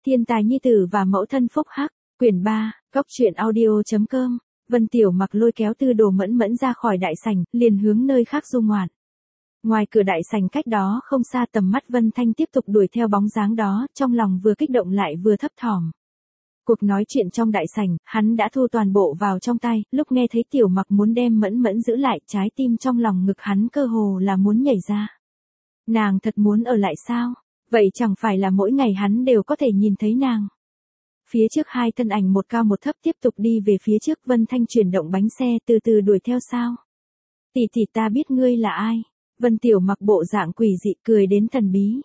Thiên tài nhi tử và mẫu thân phúc hắc, quyển 3, góc truyện audio.com. Vân Tiểu Mặc lôi kéo Tư Đồ Mẫn Mẫn ra khỏi đại sảnh, liền hướng nơi khác du ngoạn. Ngoài cửa đại sảnh cách đó không xa, tầm mắt Vân Thanh tiếp tục đuổi theo bóng dáng đó, trong lòng vừa kích động lại vừa thấp thỏm. Cuộc nói chuyện trong đại sảnh, hắn đã thu toàn bộ vào trong tay, lúc nghe thấy Tiểu Mặc muốn đem Mẫn Mẫn giữ lại, trái tim trong lòng ngực hắn cơ hồ là muốn nhảy ra. Nàng thật muốn ở lại sao? Vậy chẳng phải là mỗi ngày hắn đều có thể nhìn thấy nàng. Phía trước hai thân ảnh một cao một thấp tiếp tục đi về phía trước, Vân Thanh chuyển động bánh xe từ từ đuổi theo sao. Tỷ tỷ, ta biết ngươi là ai. Vân Tiểu Mặc bộ dạng quỷ dị cười đến thần bí.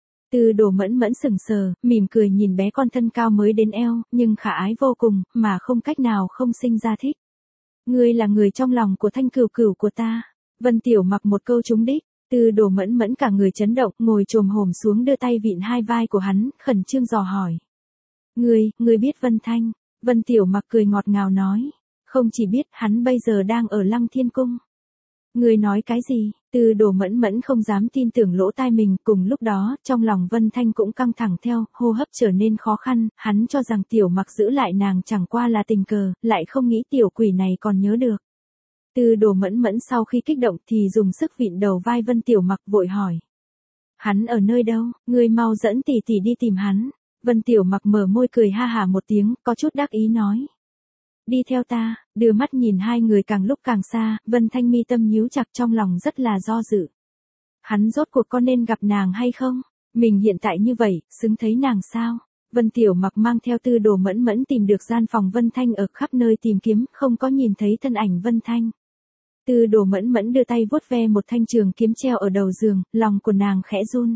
Tư Đồ Mẫn Mẫn sững sờ, mỉm cười nhìn bé con thân cao mới đến eo, nhưng khả ái vô cùng, mà không cách nào không sinh ra thích. Ngươi là người trong lòng của Thanh Cửu Cửu của ta. Vân Tiểu Mặc một câu trúng đích. Tư Đồ Mẫn Mẫn cả người chấn động, ngồi chồm hổm xuống đưa tay vịn hai vai của hắn, khẩn trương dò hỏi. Ngươi biết Vân Thanh? Vân Tiểu Mặc cười ngọt ngào nói. Không chỉ biết, hắn bây giờ đang ở Lăng Thiên Cung. Ngươi nói cái gì? Tư Đồ Mẫn Mẫn không dám tin tưởng lỗ tai mình, cùng lúc đó, trong lòng Vân Thanh cũng căng thẳng theo, hô hấp trở nên khó khăn, hắn cho rằng Tiểu Mặc giữ lại nàng chẳng qua là tình cờ, lại không nghĩ tiểu quỷ này còn nhớ được. Tư Đồ Mẫn Mẫn sau khi kích động thì dùng sức vịn đầu vai Vân Tiểu Mặc, vội hỏi. Hắn ở nơi đâu? Ngươi mau dẫn tỷ tỷ đi tìm hắn. Vân Tiểu Mặc mở môi cười ha hả một tiếng, có chút đắc ý nói. Đi theo ta. Đưa mắt nhìn hai người càng lúc càng xa, Vân Thanh mi tâm nhíu chặt, trong lòng rất là do dự. Hắn rốt cuộc có nên gặp nàng hay không? Mình hiện tại như vậy, xứng thấy nàng sao? Vân Tiểu Mặc mang theo Tư Đồ Mẫn Mẫn tìm được gian phòng Vân Thanh, ở khắp nơi tìm kiếm, không có nhìn thấy thân ảnh Vân Thanh. Tư Đồ Mẫn Mẫn đưa tay vuốt ve một thanh trường kiếm treo ở đầu giường, lòng của nàng khẽ run.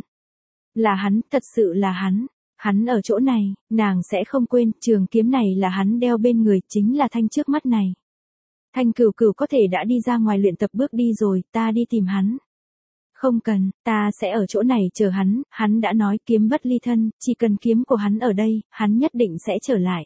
Là hắn, thật sự là hắn. Hắn ở chỗ này, nàng sẽ không quên, trường kiếm này là hắn đeo bên người, chính là thanh trước mắt này. Thanh Cửu Cửu có thể đã đi ra ngoài luyện tập bước đi rồi, ta đi tìm hắn. Không cần, ta sẽ ở chỗ này chờ hắn đã nói kiếm bất ly thân, chỉ cần kiếm của hắn ở đây, hắn nhất định sẽ trở lại.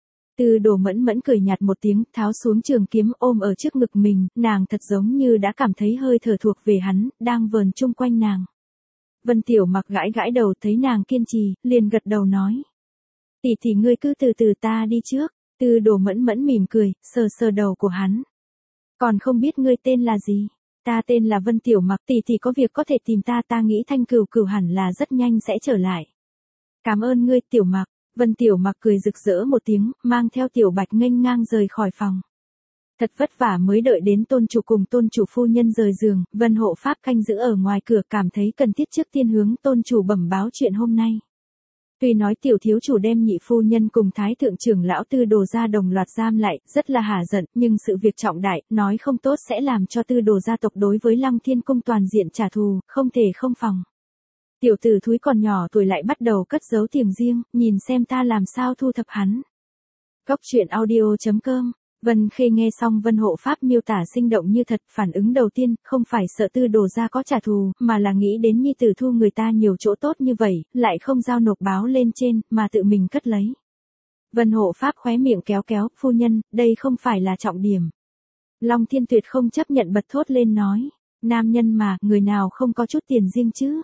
Tư Đồ Mẫn Mẫn cười nhạt một tiếng, tháo xuống trường kiếm ôm ở trước ngực mình, nàng thật giống như đã cảm thấy hơi thở thuộc về hắn, đang vờn chung quanh nàng. Vân Tiểu Mặc gãi gãi đầu, thấy nàng kiên trì, liền gật đầu nói. Tỷ tỷ, ngươi cứ từ từ, ta đi trước. Tư Đồ Mẫn Mẫn mỉm cười, sờ sờ đầu của hắn. Còn không biết ngươi tên là gì? Ta tên là Vân Tiểu Mặc, tỷ tỷ có việc có thể tìm ta, ta nghĩ Thanh Cửu Cửu hẳn là rất nhanh sẽ trở lại. Cảm ơn ngươi, Tiểu Mặc. Vân Tiểu Mặc cười rực rỡ một tiếng, mang theo Tiểu Bạch nghênh ngang rời khỏi phòng. Thật vất vả mới đợi đến tôn chủ cùng tôn chủ phu nhân rời giường, Vân Hộ Pháp canh giữ ở ngoài cửa, cảm thấy cần thiết trước tiên hướng tôn chủ bẩm báo chuyện hôm nay. Tuy nói tiểu thiếu chủ đem nhị phu nhân cùng thái thượng trưởng lão Tư Đồ gia đồng loạt giam lại, rất là hả giận, nhưng sự việc trọng đại, nói không tốt sẽ làm cho Tư Đồ gia tộc đối với Lăng Thiên Cung toàn diện trả thù, không thể không phòng. Tiểu tử thúi còn nhỏ tuổi lại bắt đầu cất giấu tiền riêng, nhìn xem ta làm sao thu thập hắn. Góc truyện audio.com. Vân Khê nghe xong Vân Hộ Pháp miêu tả sinh động như thật, phản ứng đầu tiên, không phải sợ Tư Đồ gia có trả thù, mà là nghĩ đến nhi tử thu người ta nhiều chỗ tốt như vậy, lại không giao nộp báo lên trên, mà tự mình cất lấy. Vân Hộ Pháp khóe miệng kéo kéo, phu nhân, đây không phải là trọng điểm. Long Thiên Tuyệt không chấp nhận, bật thốt lên nói, nam nhân mà, người nào không có chút tiền riêng chứ.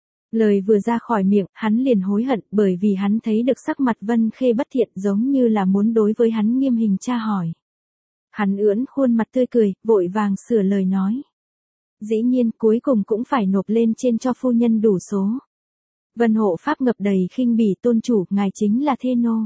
Lời vừa ra khỏi miệng, hắn liền hối hận, bởi vì hắn thấy được sắc mặt Vân Khê bất thiện, giống như là muốn đối với hắn nghiêm hình tra hỏi. Hắn ưỡn khuôn mặt tươi cười, vội vàng sửa lời nói. Dĩ nhiên, cuối cùng cũng phải nộp lên trên cho phu nhân đủ số. Vân Hộ Pháp ngập đầy khinh bỉ, tôn chủ, ngài chính là thê nô.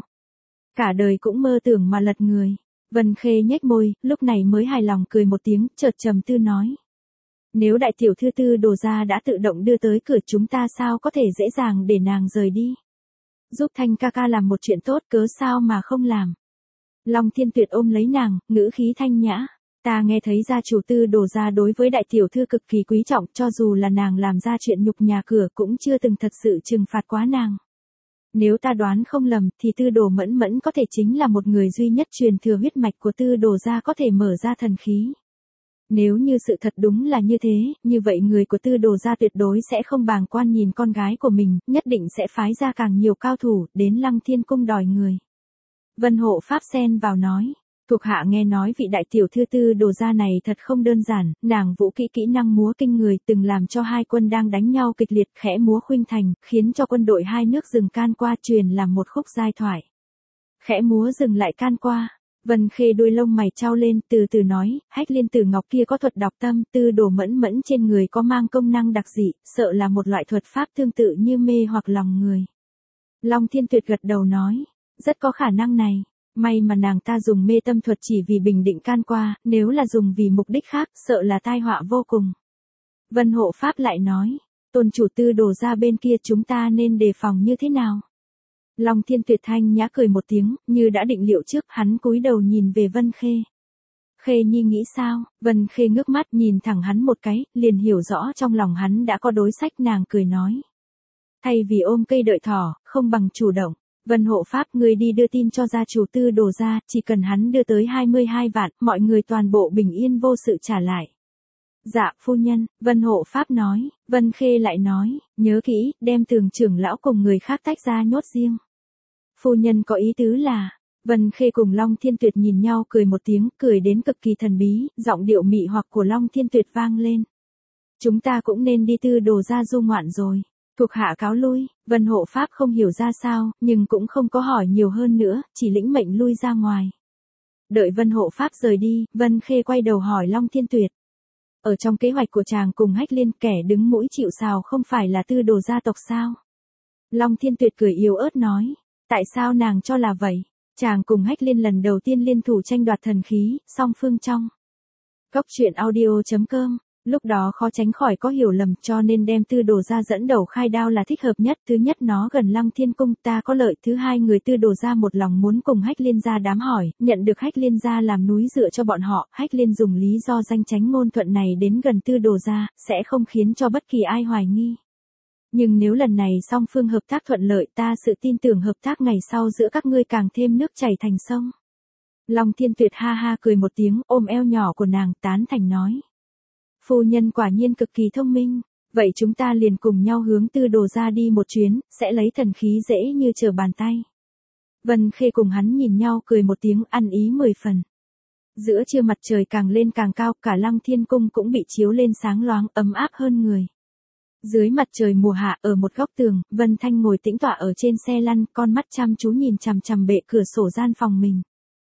Cả đời cũng mơ tưởng mà lật người. Vân Khê nhếch môi, lúc này mới hài lòng cười một tiếng, chợt trầm tư nói. Nếu đại tiểu thư Tư Đồ gia đã tự động đưa tới cửa, chúng ta sao có thể dễ dàng để nàng rời đi. Giúp Thanh ca ca làm một chuyện tốt, cớ sao mà không làm. Long Thiên Tuyệt ôm lấy nàng, ngữ khí thanh nhã. Ta nghe thấy gia chủ Tư Đồ gia đối với đại tiểu thư cực kỳ quý trọng, cho dù là nàng làm ra chuyện nhục nhà cửa cũng chưa từng thật sự trừng phạt quá nàng. Nếu ta đoán không lầm, thì Tư Đồ Mẫn Mẫn có thể chính là một người duy nhất truyền thừa huyết mạch của Tư Đồ gia có thể mở ra thần khí. Nếu như sự thật đúng là như thế, như vậy người của Tư Đồ gia tuyệt đối sẽ không bàng quan nhìn con gái của mình, nhất định sẽ phái ra càng nhiều cao thủ, đến Lăng Thiên Cung đòi người. Vân Hộ Pháp xen vào nói. Thuộc hạ nghe nói vị đại tiểu thư Tư Đồ gia này thật không đơn giản, nàng vũ kỹ năng múa kinh người, từng làm cho hai quân đang đánh nhau kịch liệt khẽ múa khuynh thành, khiến cho quân đội hai nước dừng can qua truyền làm một khúc giai thoại. Khẽ múa dừng lại can qua. Vân Khê đuôi lông mày trao lên, từ từ nói, Hách Liên Tử Ngọc kia có thuật đọc tâm, Tư Đồ mẫn mẫn trên người có mang công năng đặc dị, sợ là một loại thuật pháp tương tự như mê hoặc lòng người. Long Thiên Tuyệt gật đầu nói, rất có khả năng này. May mà nàng ta dùng mê tâm thuật chỉ vì bình định can qua, nếu là dùng vì mục đích khác, sợ là tai họa vô cùng. Vân Hộ Pháp lại nói, tôn chủ Tư Đồ gia bên kia chúng ta nên đề phòng như thế nào? Long Thiên Tuyệt thanh nhã cười một tiếng, như đã định liệu trước, hắn cúi đầu nhìn về Vân Khê. Khê nhi nghĩ sao? Vân Khê ngước mắt nhìn thẳng hắn một cái, liền hiểu rõ trong lòng hắn đã có đối sách, nàng cười nói. Thay vì ôm cây đợi thỏ, không bằng chủ động. Vân Hộ Pháp, người đi đưa tin cho gia chủ Tư Đồ gia, chỉ cần hắn đưa tới 22 vạn, mọi người toàn bộ bình yên vô sự trả lại. Dạ, phu nhân, Vân Hộ Pháp nói. Vân Khê lại nói, nhớ kỹ, đem Tường trưởng lão cùng người khác tách ra nhốt riêng. Phu nhân có ý tứ là, Vân Khê cùng Long Thiên Tuyệt nhìn nhau cười một tiếng, cười đến cực kỳ thần bí, giọng điệu mị hoặc của Long Thiên Tuyệt vang lên. Chúng ta cũng nên đi Tư Đồ gia du ngoạn rồi. Thuộc hạ cáo lui. Vân Hộ Pháp không hiểu ra sao, nhưng cũng không có hỏi nhiều hơn nữa, chỉ lĩnh mệnh lui ra ngoài. Đợi Vân Hộ Pháp rời đi, Vân Khê quay đầu hỏi Long Thiên Tuyệt. Ở trong kế hoạch của chàng cùng Hách Liên, kẻ đứng mũi chịu sào không phải là Tư Đồ gia tộc sao? Long Thiên Tuyệt cười yếu ớt nói. Tại sao nàng cho là vậy? Chàng cùng Hách Liên lần đầu tiên liên thủ tranh đoạt thần khí, song phương trong. Góc truyện audio.com. Lúc đó khó tránh khỏi có hiểu lầm, cho nên đem Tư Đồ gia dẫn đầu khai đao là thích hợp nhất. Thứ nhất nó gần Lăng Thiên Cung, ta có lợi. Thứ hai người Tư Đồ gia một lòng muốn cùng Hách Liên gia đám hỏi, nhận được Hách Liên gia làm núi dựa cho bọn họ. Hách Liên dùng lý do danh chánh ngôn thuận này đến gần Tư Đồ gia, sẽ không khiến cho bất kỳ ai hoài nghi. Nhưng nếu lần này song phương hợp tác thuận lợi, ta sự tin tưởng hợp tác ngày sau giữa các ngươi càng thêm nước chảy thành sông. Long Thiên Tuyệt ha ha cười một tiếng, ôm eo nhỏ của nàng, tán thành nói. Phu nhân quả nhiên cực kỳ thông minh, vậy chúng ta liền cùng nhau hướng Tư Đồ gia đi một chuyến, sẽ lấy thần khí dễ như trở bàn tay. Vân Khê cùng hắn nhìn nhau cười một tiếng, ăn ý 10 phần. Giữa trưa mặt trời càng lên càng cao, cả Lăng Thiên Cung cũng bị chiếu lên sáng loáng, ấm áp hơn người. Dưới mặt trời mùa hạ, ở một góc tường, Vân Thanh ngồi tĩnh tọa ở trên xe lăn, con mắt chăm chú nhìn chằm chằm bệ cửa sổ gian phòng mình.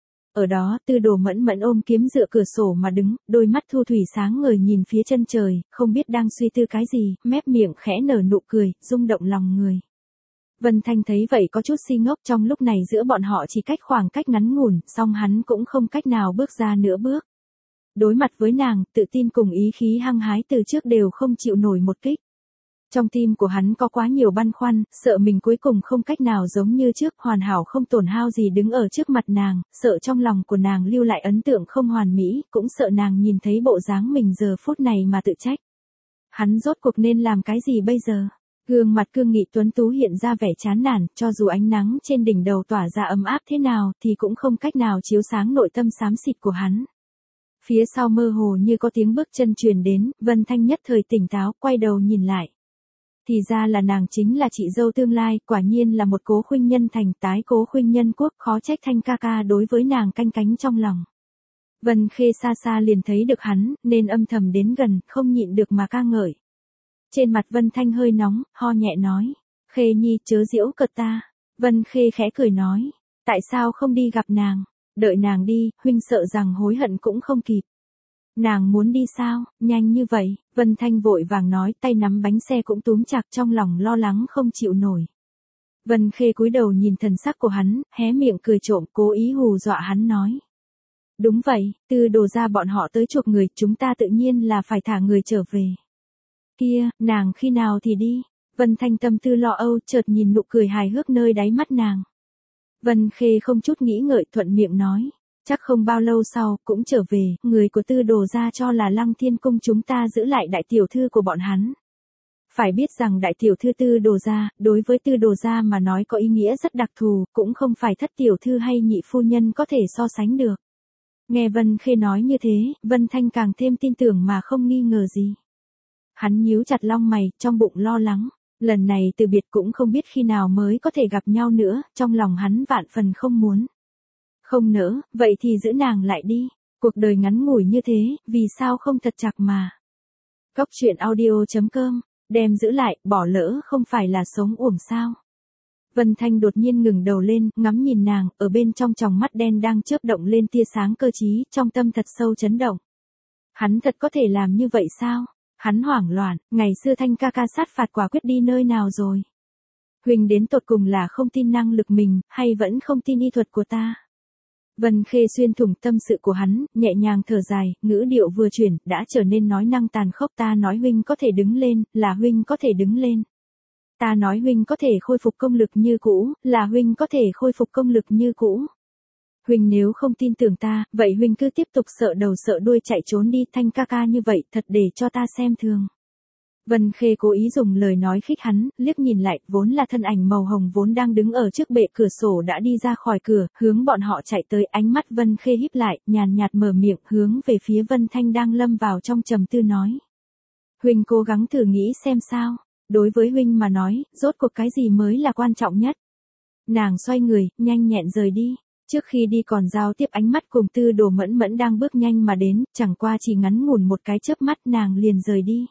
Ở đó, Tư Đồ mẫn mẫn ôm kiếm dựa cửa sổ mà đứng, đôi mắt thu thủy sáng ngời nhìn phía chân trời, không biết đang suy tư cái gì, mép miệng khẽ nở nụ cười, rung động lòng người. Vân Thanh thấy vậy có chút si ngốc, trong lúc này giữa bọn họ chỉ cách khoảng cách ngắn ngủn, song hắn cũng không cách nào bước ra nửa bước. Đối mặt với nàng, tự tin cùng ý khí hăng hái từ trước đều không chịu nổi một kích. Trong tim của hắn có quá nhiều băn khoăn, sợ mình cuối cùng không cách nào giống như trước, hoàn hảo không tổn hao gì đứng ở trước mặt nàng, sợ trong lòng của nàng lưu lại ấn tượng không hoàn mỹ, cũng sợ nàng nhìn thấy bộ dáng mình giờ phút này mà tự trách. Hắn rốt cuộc nên làm cái gì bây giờ? Gương mặt cương nghị tuấn tú hiện ra vẻ chán nản, cho dù ánh nắng trên đỉnh đầu tỏa ra ấm áp thế nào thì cũng không cách nào chiếu sáng nội tâm xám xịt của hắn. Phía sau mơ hồ như có tiếng bước chân truyền đến, Vân Thanh nhất thời tỉnh táo, quay đầu nhìn lại. Thì ra là nàng chính là chị dâu tương lai, quả nhiên là một Cố Khuynh Nhân thành, tái Cố Khuynh Nhân quốc, khó trách Thanh ca ca đối với nàng canh cánh trong lòng. Vân Khê xa xa liền thấy được hắn, nên âm thầm đến gần, không nhịn được mà ca ngợi. Trên mặt Vân Thanh hơi nóng, ho nhẹ nói, Khê nhi chớ giễu cợt ta. Vân Khê khẽ cười nói, tại sao không đi gặp nàng, đợi nàng đi, huynh sợ rằng hối hận cũng không kịp. Nàng muốn đi sao, nhanh như vậy? Vân Thanh vội vàng nói, tay nắm bánh xe cũng túm chặt, trong lòng lo lắng không chịu nổi. Vân Khê cúi đầu nhìn thần sắc của hắn, hé miệng cười trộm, cố ý hù dọa hắn nói. Đúng vậy, Tư Đồ gia bọn họ tới chuộc người, chúng ta tự nhiên là phải thả người trở về. Kia, nàng khi nào thì đi? Vân Thanh tâm tư lo âu, chợt nhìn nụ cười hài hước nơi đáy mắt nàng. Vân Khê không chút nghĩ ngợi, thuận miệng nói. Chắc không bao lâu sau, cũng trở về, người của Tư Đồ gia cho là Lăng Thiên Cung chúng ta giữ lại đại tiểu thư của bọn hắn. Phải biết rằng đại tiểu thư Tư Đồ gia, đối với Tư Đồ gia mà nói có ý nghĩa rất đặc thù, cũng không phải thất tiểu thư hay nhị phu nhân có thể so sánh được. Nghe Vân Khê nói như thế, Vân Thanh càng thêm tin tưởng mà không nghi ngờ gì. Hắn nhíu chặt lông mày, trong bụng lo lắng, lần này từ biệt cũng không biết khi nào mới có thể gặp nhau nữa, trong lòng hắn vạn phần không muốn. Không nỡ, vậy thì giữ nàng lại đi. Cuộc đời ngắn ngủi như thế, vì sao không thật chặt mà. Cốc truyện audio.com, đem giữ lại, bỏ lỡ không phải là sống uổng sao. Vân Thanh đột nhiên ngừng đầu lên, ngắm nhìn nàng, ở bên trong tròng mắt đen đang chớp động lên tia sáng cơ trí, trong tâm thật sâu chấn động. Hắn thật có thể làm như vậy sao? Hắn hoảng loạn, ngày xưa Thanh ca ca sát phạt quả quyết đi nơi nào rồi? Huynh đến tột cùng là không tin năng lực mình, hay vẫn không tin y thuật của ta? Vân Khê xuyên thủng tâm sự của hắn, nhẹ nhàng thở dài, ngữ điệu vừa chuyển, đã trở nên nói năng tàn khốc. Ta nói huynh có thể đứng lên, là huynh có thể đứng lên. Ta nói huynh có thể khôi phục công lực như cũ, là huynh có thể khôi phục công lực như cũ. Huynh nếu không tin tưởng ta, vậy huynh cứ tiếp tục sợ đầu sợ đuôi chạy trốn đi. Thanh ca ca như vậy, thật để cho ta xem thường. Vân Khê cố ý dùng lời nói khích hắn, liếc nhìn lại, vốn là thân ảnh màu hồng vốn đang đứng ở trước bệ cửa sổ đã đi ra khỏi cửa, hướng bọn họ chạy tới. Ánh mắt Vân Khê híp lại, nhàn nhạt mở miệng, hướng về phía Vân Thanh đang lâm vào trong trầm tư nói. Huynh cố gắng thử nghĩ xem sao, đối với huynh mà nói, rốt cuộc cái gì mới là quan trọng nhất. Nàng xoay người, nhanh nhẹn rời đi. Trước khi đi còn giao tiếp ánh mắt cùng Tư Đồ Mẫn Mẫn đang bước nhanh mà đến, chẳng qua chỉ ngắn ngủn một cái chớp mắt nàng liền rời đi.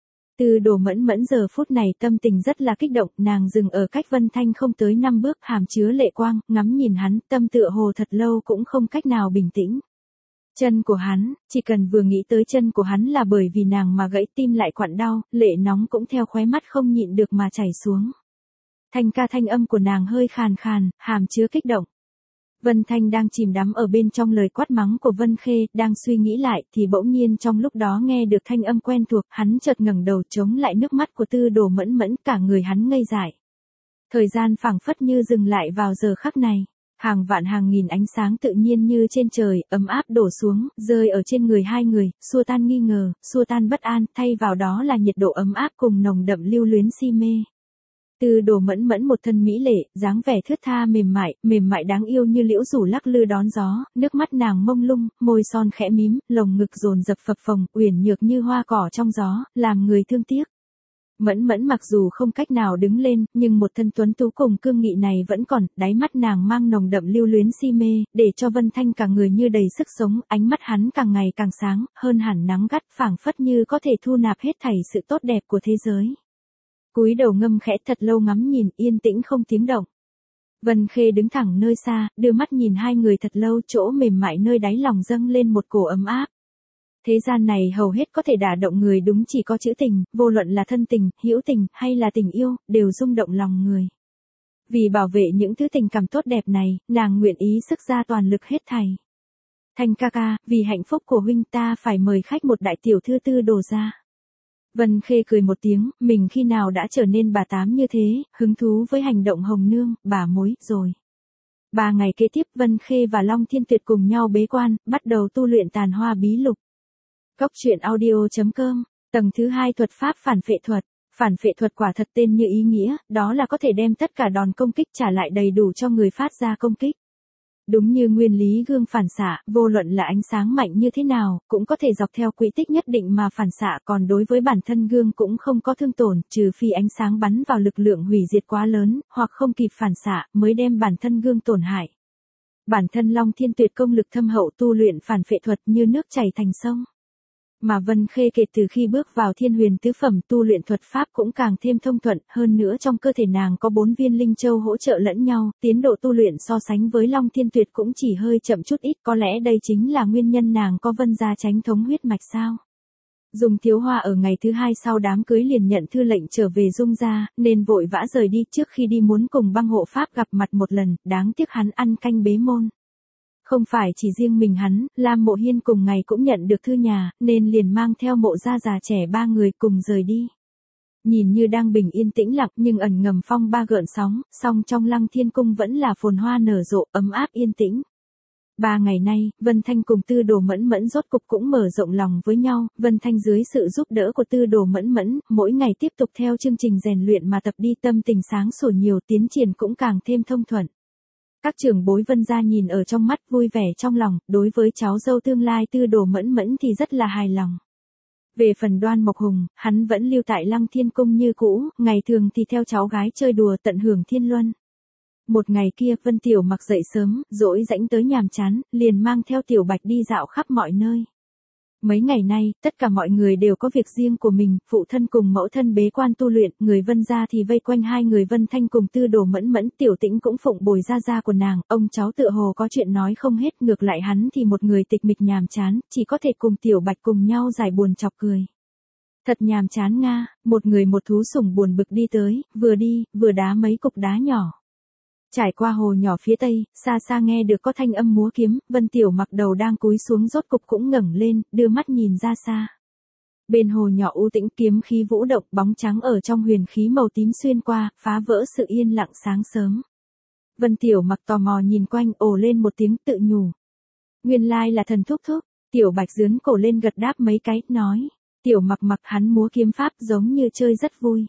Tư Đồ Mẫn Mẫn giờ phút này tâm tình rất là kích động, nàng dừng ở cách Vân Thanh không tới 5 bước, hàm chứa lệ quang, ngắm nhìn hắn, tâm tựa hồ thật lâu cũng không cách nào bình tĩnh. Chân của hắn, chỉ cần vừa nghĩ tới chân của hắn là bởi vì nàng mà gãy tim lại quặn đau, lệ nóng cũng theo khóe mắt không nhịn được mà chảy xuống. Thanh ca, thanh âm của nàng hơi khàn khàn, hàm chứa kích động. Vân Thanh đang chìm đắm ở bên trong lời quát mắng của Vân Khê, đang suy nghĩ lại thì bỗng nhiên trong lúc đó nghe được thanh âm quen thuộc, hắn chợt ngẩng đầu chống lại nước mắt của Tư Đồ Mẫn Mẫn, cả người hắn ngây dại. Thời gian phảng phất như dừng lại vào giờ khắc này, hàng vạn hàng nghìn ánh sáng tự nhiên như trên trời, ấm áp đổ xuống, rơi ở trên người hai người, xua tan nghi ngờ, xua tan bất an, thay vào đó là nhiệt độ ấm áp cùng nồng đậm lưu luyến si mê. Tư Đồ Mẫn Mẫn một thân mỹ lệ, dáng vẻ thướt tha mềm mại đáng yêu như liễu rủ lắc lư đón gió, nước mắt nàng mông lung, môi son khẽ mím, lồng ngực dồn dập phập phồng, uyển nhược như hoa cỏ trong gió, làm người thương tiếc. Mẫn Mẫn mặc dù không cách nào đứng lên, nhưng một thân tuấn tú cùng cương nghị này vẫn còn, đáy mắt nàng mang nồng đậm lưu luyến si mê, để cho Vân Thanh cả người như đầy sức sống, ánh mắt hắn càng ngày càng sáng, hơn hẳn nắng gắt, phảng phất như có thể thu nạp hết thảy sự tốt đẹp của thế giới. Cúi đầu ngâm khẽ thật lâu ngắm nhìn, yên tĩnh không tiếng động. Vân Khê đứng thẳng nơi xa, đưa mắt nhìn hai người thật lâu, chỗ mềm mại nơi đáy lòng dâng lên một cổ ấm áp. Thế gian này hầu hết có thể đả động người đúng chỉ có chữ tình, vô luận là thân tình, hữu tình, hay là tình yêu, đều rung động lòng người. Vì bảo vệ những thứ tình cảm tốt đẹp này, nàng nguyện ý sức ra toàn lực hết thảy. Thanh ca ca, vì hạnh phúc của huynh ta phải mời khách một đại tiểu thư Tư Đồ ra. Vân Khê cười một tiếng, mình khi nào đã trở nên bà tám như thế, hứng thú với hành động hồng nương, bà mối, rồi. 3 ngày kế tiếp Vân Khê và Long Thiên Tuyệt cùng nhau bế quan, bắt đầu tu luyện Tàn Hoa Bí Lục. Cốc truyện audio.com, tầng thứ 2 thuật pháp phản phệ thuật. Phản phệ thuật quả thật tên như ý nghĩa, đó là có thể đem tất cả đòn công kích trả lại đầy đủ cho người phát ra công kích. Đúng như nguyên lý gương phản xạ, vô luận là ánh sáng mạnh như thế nào, cũng có thể dọc theo quỹ tích nhất định mà phản xạ, còn đối với bản thân gương cũng không có thương tổn, trừ phi ánh sáng bắn vào lực lượng hủy diệt quá lớn, hoặc không kịp phản xạ, mới đem bản thân gương tổn hại. Bản thân Long Thiên Tuyệt công lực thâm hậu tu luyện phản phệ thuật như nước chảy thành sông. Mà Vân Khê kể từ khi bước vào Thiên Huyền tứ phẩm tu luyện thuật pháp cũng càng thêm thông thuận, hơn nữa trong cơ thể nàng có 4 viên linh châu hỗ trợ lẫn nhau, tiến độ tu luyện so sánh với Long Thiên Tuyệt cũng chỉ hơi chậm chút ít, có lẽ đây chính là nguyên nhân nàng có Vân gia chánh thống huyết mạch sao. Dung Thiếu Hoa ở ngày thứ 2 sau đám cưới liền nhận thư lệnh trở về Dung gia, nên vội vã rời đi, trước khi đi muốn cùng Băng Hộ Pháp gặp mặt một lần, đáng tiếc hắn ăn canh bế môn. Không phải chỉ riêng mình hắn, Lam Mộ Hiên cùng ngày cũng nhận được thư nhà, nên liền mang theo Mộ gia già trẻ 3 người cùng rời đi. Nhìn như đang bình yên tĩnh lặng nhưng ẩn ngầm phong ba gợn sóng, song trong Lăng Thiên Cung vẫn là phồn hoa nở rộ, ấm áp yên tĩnh. 3 ngày nay, Vân Thanh cùng Tư Đồ Mẫn Mẫn rốt cục cũng mở rộng lòng với nhau, Vân Thanh dưới sự giúp đỡ của Tư Đồ Mẫn Mẫn, mỗi ngày tiếp tục theo chương trình rèn luyện mà tập đi, tâm tình sáng sủa nhiều, tiến triển cũng càng thêm thông thuận. Các trưởng bối Vân gia nhìn ở trong mắt, vui vẻ trong lòng, đối với cháu dâu tương lai Tư Đồ Mẫn Mẫn thì rất là hài lòng. Về phần Đoan Mộc Hùng, hắn vẫn lưu tại Lăng Thiên Cung như cũ, ngày thường thì theo cháu gái chơi đùa tận hưởng thiên luân. Một ngày kia Vân Tiểu Mặc dậy sớm, dỗi rãnh tới nhàm chán, liền mang theo Tiểu Bạch đi dạo khắp mọi nơi. Mấy ngày nay, tất cả mọi người đều có việc riêng của mình, phụ thân cùng mẫu thân bế quan tu luyện, người Vân gia thì vây quanh hai người Vân Thanh cùng Tư Đồ Mẫn Mẫn, Tiểu Tĩnh cũng phụng bồi gia của nàng, ông cháu tựa hồ có chuyện nói không hết, ngược lại hắn thì một người tịch mịch nhàm chán, chỉ có thể cùng Tiểu Bạch cùng nhau giải buồn chọc cười. Thật nhàm chán nga, một người một thú sủng buồn bực đi tới, vừa đi, vừa đá mấy cục đá nhỏ. Trải qua hồ nhỏ phía tây, xa xa nghe được có thanh âm múa kiếm, Vân Tiểu Mặc đầu đang cúi xuống rốt cục cũng ngẩng lên, đưa mắt nhìn ra xa. Bên hồ nhỏ u tĩnh kiếm khí vũ động, bóng trắng ở trong huyền khí màu tím xuyên qua, phá vỡ sự yên lặng sáng sớm. Vân Tiểu Mặc tò mò nhìn quanh, ồ lên một tiếng tự nhủ. Nguyên lai là thần thúc thúc, Tiểu Bạch dướn cổ lên gật đáp mấy cái, nói. Tiểu Mặc mặc hắn múa kiếm pháp giống như chơi rất vui.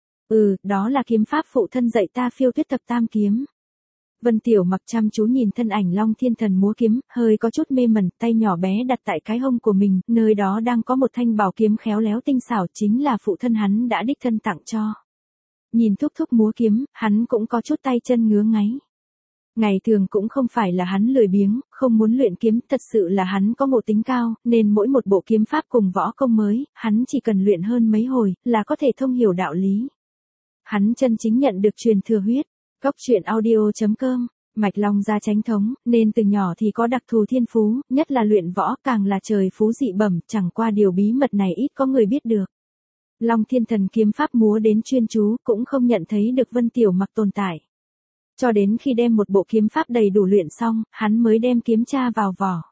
Đó là kiếm pháp phụ thân dạy ta Phiêu Tuyết Thập Tam Kiếm. Vân Tiểu Mặc chăm chú nhìn thân ảnh Long Thiên Thần múa kiếm, hơi có chút mê mẩn, tay nhỏ bé đặt tại cái hông của mình, nơi đó đang có một thanh bảo kiếm khéo léo tinh xảo, chính là phụ thân hắn đã đích thân tặng cho. Nhìn thúc thúc múa kiếm, hắn cũng có chút tay chân ngứa ngáy. Ngày thường cũng không phải là hắn lười biếng, không muốn luyện kiếm, thật sự là hắn có ngộ tính cao, nên mỗi một bộ kiếm pháp cùng võ công mới, hắn chỉ cần luyện hơn mấy hồi, là có thể thông hiểu đạo lý. Hắn chân chính nhận được truyền thừa huyết. Góc truyện audio.com, Mạch Long gia chánh thống, nên từ nhỏ thì có đặc thù thiên phú, nhất là luyện võ càng là trời phú dị bẩm, chẳng qua điều bí mật này ít có người biết được. Long Thiên Thần kiếm pháp múa đến chuyên chú, cũng không nhận thấy được Vân Tiểu Mặc tồn tại. Cho đến khi đem một bộ kiếm pháp đầy đủ luyện xong, hắn mới đem kiếm tra vào vỏ.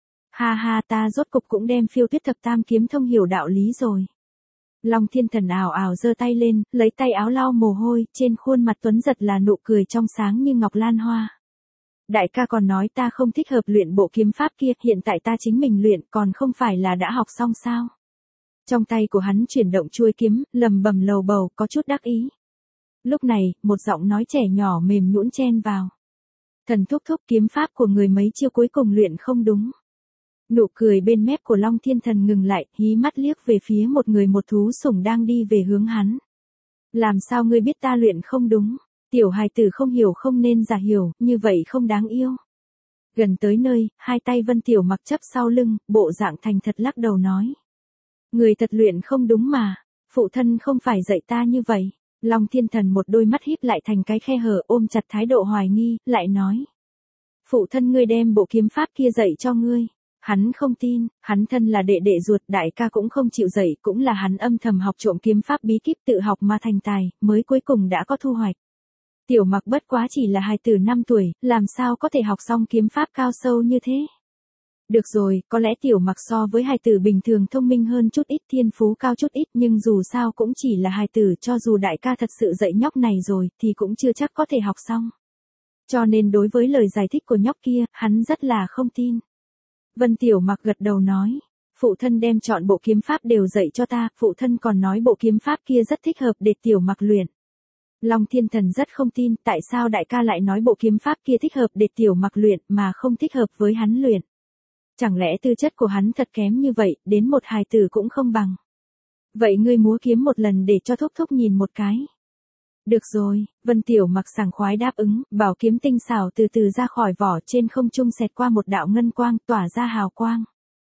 Ha ha, ta rốt cục cũng đem Phiêu Tuyết Thập Tam Kiếm thông hiểu đạo lý rồi. Long Thiên Thần ảo ảo giơ tay lên, lấy tay áo lau mồ hôi, trên khuôn mặt tuấn giật là nụ cười trong sáng như ngọc lan hoa. Đại ca còn nói ta không thích hợp luyện bộ kiếm pháp kia, hiện tại ta chính mình luyện, còn không phải là đã học xong sao? Trong tay của hắn chuyển động chuôi kiếm, lầm bầm lầu bầu, có chút đắc ý. Lúc này, một giọng nói trẻ nhỏ mềm nhũn chen vào. Thần thúc thúc, kiếm pháp của người mấy chiêu cuối cùng luyện không đúng. Nụ cười bên mép của Long Thiên Thần ngừng lại, hí mắt liếc về phía một người một thú sủng đang đi về hướng hắn. Làm sao ngươi biết ta luyện không đúng? Tiểu hài tử không hiểu không nên giả hiểu, như vậy không đáng yêu. Gần tới nơi, hai tay Vân Tiểu Mặc chấp sau lưng, bộ dạng thành thật lắc đầu nói. Người thật luyện không đúng mà, phụ thân không phải dạy ta như vậy. Long Thiên Thần một đôi mắt híp lại thành cái khe hở, ôm chặt thái độ hoài nghi, lại nói. Phụ thân ngươi đem bộ kiếm pháp kia dạy cho ngươi. Hắn không tin, hắn thân là đệ đệ ruột, đại ca cũng không chịu dạy, cũng là hắn âm thầm học trộm kiếm pháp bí kíp tự học mà thành tài, mới cuối cùng đã có thu hoạch. Tiểu Mặc bất quá chỉ là hài tử 5 tuổi, làm sao có thể học xong kiếm pháp cao sâu như thế? Được rồi, có lẽ Tiểu Mặc so với hài tử bình thường thông minh hơn chút ít, thiên phú cao chút ít, nhưng dù sao cũng chỉ là hài tử, cho dù đại ca thật sự dạy nhóc này rồi, thì cũng chưa chắc có thể học xong. Cho nên đối với lời giải thích của nhóc kia, hắn rất là không tin. Vân Tiểu Mặc gật đầu nói, phụ thân đem chọn bộ kiếm pháp đều dạy cho ta, phụ thân còn nói bộ kiếm pháp kia rất thích hợp để Tiểu Mặc luyện. Long Thiên Thần rất không tin, tại sao đại ca lại nói bộ kiếm pháp kia thích hợp để Tiểu Mặc luyện mà không thích hợp với hắn luyện. Chẳng lẽ tư chất của hắn thật kém như vậy, đến một hài tử cũng không bằng. Vậy ngươi múa kiếm một lần để cho thúc thúc nhìn một cái. Được rồi, Vân Tiểu Mặc sảng khoái đáp ứng, bảo kiếm tinh xảo từ từ ra khỏi vỏ, trên không trung xẹt qua một đạo ngân quang, tỏa ra hào quang.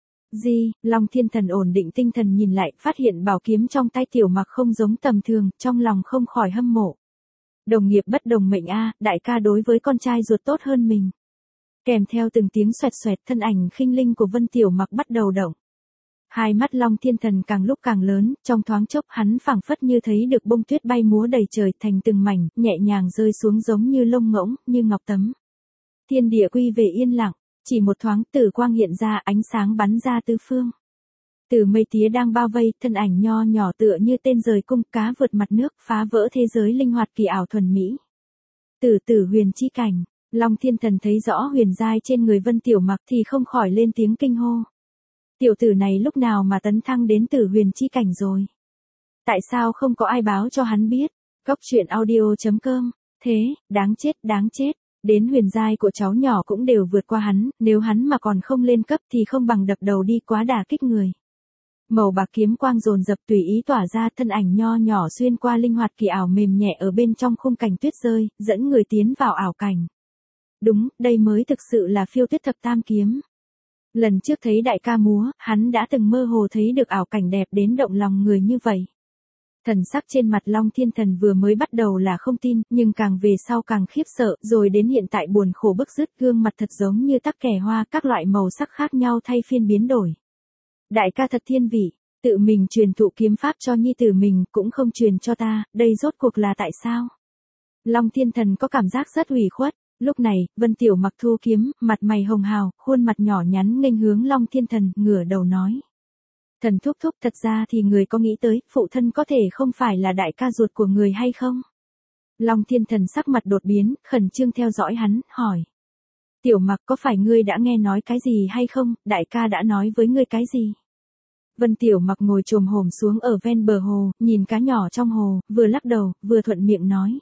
Long Thiên Thần ổn định tinh thần nhìn lại, phát hiện bảo kiếm trong tay Tiểu Mặc không giống tầm thường, trong lòng không khỏi hâm mộ. Đồng nghiệp bất đồng mệnh a, đại ca đối với con trai ruột tốt hơn mình. Kèm theo từng tiếng xoẹt xoẹt, thân ảnh khinh linh của Vân Tiểu Mặc bắt đầu động. Hai mắt Long Thiên Thần càng lúc càng lớn, trong thoáng chốc hắn phảng phất như thấy được bông tuyết bay múa đầy trời thành từng mảnh, nhẹ nhàng rơi xuống giống như lông ngỗng, như ngọc tấm. Thiên địa quy về yên lặng, chỉ một thoáng tử quang hiện ra, ánh sáng bắn ra tứ phương. Từ mây tía đang bao vây, thân ảnh nho nhỏ tựa như tên rời cung, cá vượt mặt nước, phá vỡ thế giới linh hoạt kỳ ảo thuần mỹ. Tử huyền chi cảnh, Long Thiên Thần thấy rõ huyền giai trên người Vân Tiểu Mặc thì không khỏi lên tiếng kinh hô. Tiểu tử này lúc nào mà tấn thăng đến tử huyền chi cảnh rồi? Tại sao không có ai báo cho hắn biết? Góc truyện audio.com, thế, đáng chết, đến huyền giai của cháu nhỏ cũng đều vượt qua hắn, nếu hắn mà còn không lên cấp thì không bằng đập đầu đi, quá đả kích người. Màu bạc kiếm quang dồn dập tùy ý tỏa ra, thân ảnh nho nhỏ xuyên qua linh hoạt kỳ ảo mềm nhẹ ở bên trong khung cảnh tuyết rơi, dẫn người tiến vào ảo cảnh. Đúng, đây mới thực sự là phiêu tuyết thập tam kiếm. Lần trước thấy đại ca múa, hắn đã từng mơ hồ thấy được ảo cảnh đẹp đến động lòng người như vậy. Thần sắc trên mặt Long Thiên Thần vừa mới bắt đầu là không tin, nhưng càng về sau càng khiếp sợ, rồi đến hiện tại buồn khổ bức rứt, gương mặt thật giống như tắc kè hoa, các loại màu sắc khác nhau thay phiên biến đổi. Đại ca thật thiên vị, tự mình truyền thụ kiếm pháp cho nhi tử mình, cũng không truyền cho ta, đây rốt cuộc là tại sao? Long Thiên Thần có cảm giác rất ủy khuất. Lúc này, Vân Tiểu Mặc thu kiếm, mặt mày hồng hào, khuôn mặt nhỏ nhắn nghênh hướng Long Thiên Thần, ngửa đầu nói. Thần thúc thúc, thật ra thì người có nghĩ tới, phụ thân có thể không phải là đại ca ruột của người hay không? Long Thiên Thần sắc mặt đột biến, khẩn trương theo dõi hắn, hỏi. Tiểu Mặc, có phải ngươi đã nghe nói cái gì hay không, đại ca đã nói với ngươi cái gì? Vân Tiểu Mặc ngồi chồm hổm xuống ở ven bờ hồ, nhìn cá nhỏ trong hồ, vừa lắc đầu, vừa thuận miệng nói.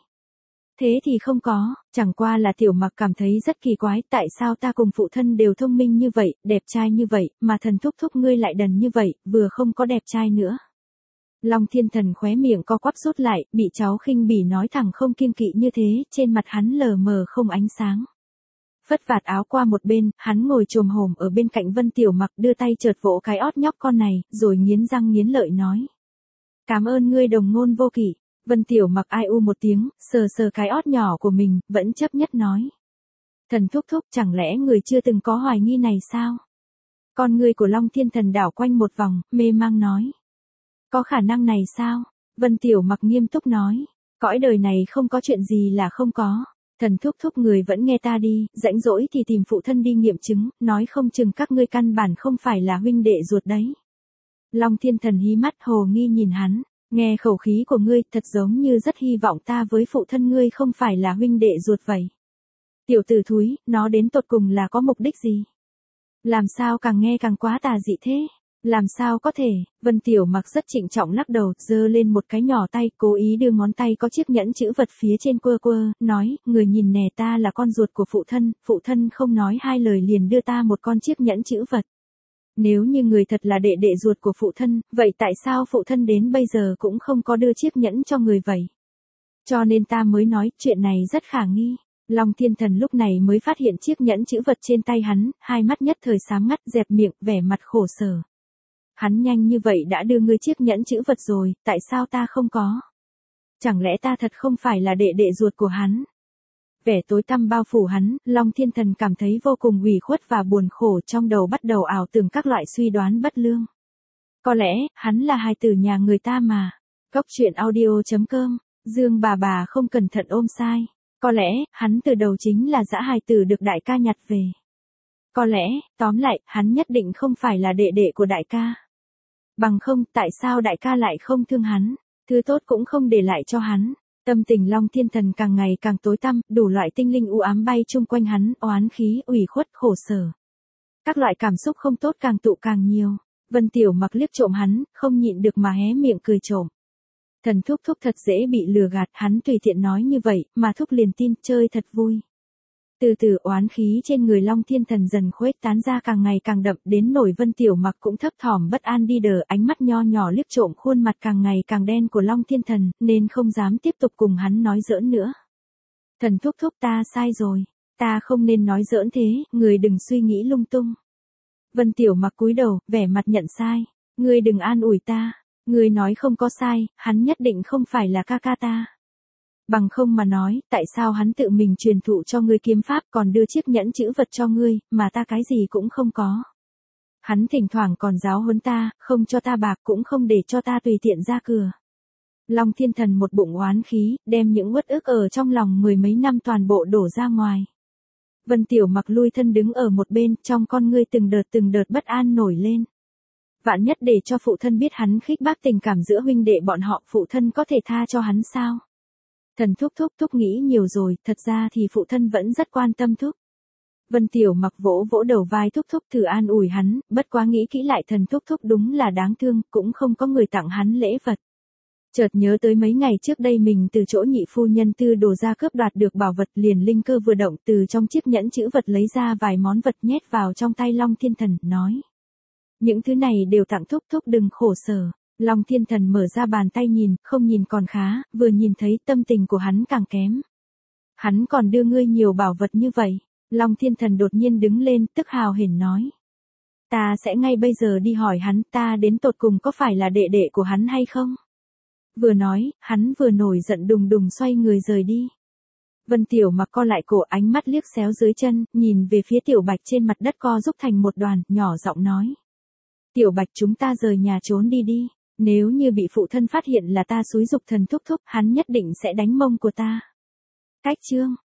Thế thì không có, chẳng qua là Tiểu Mặc cảm thấy rất kỳ quái, tại sao ta cùng phụ thân đều thông minh như vậy, đẹp trai như vậy, mà thần thúc thúc ngươi lại đần như vậy, vừa không có đẹp trai nữa. Long Thiên Thần khóe miệng co quắp rút lại, bị cháu khinh bỉ nói thẳng không kiêng kỵ như thế, trên mặt hắn lờ mờ không ánh sáng. Phất vạt áo qua một bên, hắn ngồi chồm hổm ở bên cạnh Vân Tiểu Mặc, đưa tay chợt vỗ cái ót nhóc con này, rồi nghiến răng nghiến lợi nói. Cảm ơn ngươi đồng ngôn vô kỷ. Vân Tiểu Mặc ai u một tiếng, sờ sờ cái ót nhỏ của mình, vẫn chấp nhất nói. Thần thúc thúc, chẳng lẽ người chưa từng có hoài nghi này sao? Con ngươi của Long Thiên Thần đảo quanh một vòng, mê mang nói. Có khả năng này sao? Vân Tiểu Mặc nghiêm túc nói. Cõi đời này không có chuyện gì là không có. Thần thúc thúc người vẫn nghe ta đi, rãnh rỗi thì tìm phụ thân đi nghiệm chứng, nói không chừng các ngươi căn bản không phải là huynh đệ ruột đấy. Long Thiên Thần hí mắt hồ nghi nhìn hắn. Nghe khẩu khí của ngươi thật giống như rất hy vọng ta với phụ thân ngươi không phải là huynh đệ ruột vậy. Tiểu tử thúi, nó đến tột cùng là có mục đích gì? Làm sao càng nghe càng quá tà dị thế? Làm sao có thể? Vân Tiểu Mặc rất trịnh trọng lắc đầu, giơ lên một cái nhỏ tay, cố ý đưa ngón tay có chiếc nhẫn chữ vật phía trên quơ quơ, nói, người nhìn nè, ta là con ruột của phụ thân không nói hai lời liền đưa ta một con chiếc nhẫn chữ vật. Nếu như người thật là đệ đệ ruột của phụ thân, vậy tại sao phụ thân đến bây giờ cũng không có đưa chiếc nhẫn cho người vậy? Cho nên ta mới nói, chuyện này rất khả nghi. Long Thiên Thần lúc này mới phát hiện chiếc nhẫn chữ vật trên tay hắn, hai mắt nhất thời sáng ngắt, dẹp miệng, vẻ mặt khổ sở. Hắn nhanh như vậy đã đưa ngươi chiếc nhẫn chữ vật rồi, tại sao ta không có? Chẳng lẽ ta thật không phải là đệ đệ ruột của hắn? Vẻ tối tăm bao phủ hắn, Long Thiên Thần cảm thấy vô cùng ủy khuất và buồn khổ, trong đầu bắt đầu ảo tưởng các loại suy đoán bất lương. Có lẽ, hắn là hài tử nhà người ta mà. Cốc truyện audio.com, Dương bà không cẩn thận ôm sai. Có lẽ, hắn từ đầu chính là dã hài tử được đại ca nhặt về. Có lẽ, tóm lại, hắn nhất định không phải là đệ đệ của đại ca. Bằng không, tại sao đại ca lại không thương hắn, thứ tốt cũng không để lại cho hắn. Tâm tình Long Thiên Thần càng ngày càng tối tăm, đủ loại tinh linh u ám bay chung quanh hắn, oán khí, ủy khuất, khổ sở. Các loại cảm xúc không tốt càng tụ càng nhiều. Vân Tiểu Mặc liếc trộm hắn, không nhịn được mà hé miệng cười trộm. Thần thúc thúc thật dễ bị lừa gạt, hắn tùy tiện nói như vậy, mà thúc liền tin, chơi thật vui. Từ từ oán khí trên người Long Thiên Thần dần khuếch tán ra càng ngày càng đậm, đến nổi Vân Tiểu Mặc cũng thấp thỏm bất an đi đờ, ánh mắt nho nhỏ liếc trộm khuôn mặt càng ngày càng đen của Long Thiên Thần, nên không dám tiếp tục cùng hắn nói giỡn nữa. Thần thúc thúc, ta sai rồi, ta không nên nói giỡn thế, người đừng suy nghĩ lung tung. Vân Tiểu Mặc cúi đầu, vẻ mặt nhận sai, ngươi đừng an ủi ta, ngươi nói không có sai, hắn nhất định không phải là ca ca ta. Bằng không mà nói, tại sao hắn tự mình truyền thụ cho ngươi kiếm pháp còn đưa chiếc nhẫn chữ vật cho ngươi, mà ta cái gì cũng không có. Hắn thỉnh thoảng còn giáo huấn ta, không cho ta bạc cũng không để cho ta tùy tiện ra cửa. Long Thiên Thần một bụng oán khí, đem những uất ức ở trong lòng mười mấy năm toàn bộ đổ ra ngoài. Vân Tiểu Mặc lui thân đứng ở một bên, trong con ngươi từng đợt bất an nổi lên. Vạn nhất để cho phụ thân biết hắn khích bác tình cảm giữa huynh đệ bọn họ, phụ thân có thể tha cho hắn sao? Thần thúc nghĩ nhiều rồi, thật ra thì phụ thân vẫn rất quan tâm thúc. Vân Tiểu Mặc vỗ vỗ đầu vai thúc thử an ủi hắn, bất quá nghĩ kỹ lại thần thúc đúng là đáng thương, cũng không có người tặng hắn lễ vật. Chợt nhớ tới mấy ngày trước đây mình từ chỗ nhị phu nhân Tư Đồ ra cướp đoạt được bảo vật, liền linh cơ vừa động, từ trong chiếc nhẫn chữ vật lấy ra vài món vật nhét vào trong tay Long Thiên Thần, nói. Những thứ này đều tặng thúc thúc đừng khổ sở. Long Thiên Thần mở ra bàn tay nhìn, không nhìn còn khá, vừa nhìn thấy tâm tình của hắn càng kém. Hắn còn đưa ngươi nhiều bảo vật như vậy. Long Thiên Thần đột nhiên đứng lên, tức hào hển nói. Ta sẽ ngay bây giờ đi hỏi hắn ta đến tột cùng có phải là đệ đệ của hắn hay không? Vừa nói, hắn vừa nổi giận đùng đùng xoay người rời đi. Vân Tiểu Mặc co lại cổ, ánh mắt liếc xéo dưới chân, nhìn về phía Tiểu Bạch trên mặt đất co giúp thành một đoàn, nhỏ giọng nói. Tiểu Bạch, chúng ta rời nhà trốn đi đi. Nếu như bị phụ thân phát hiện là ta xúi giục thần thúc thúc, hắn nhất định sẽ đánh mông của ta. Cách chương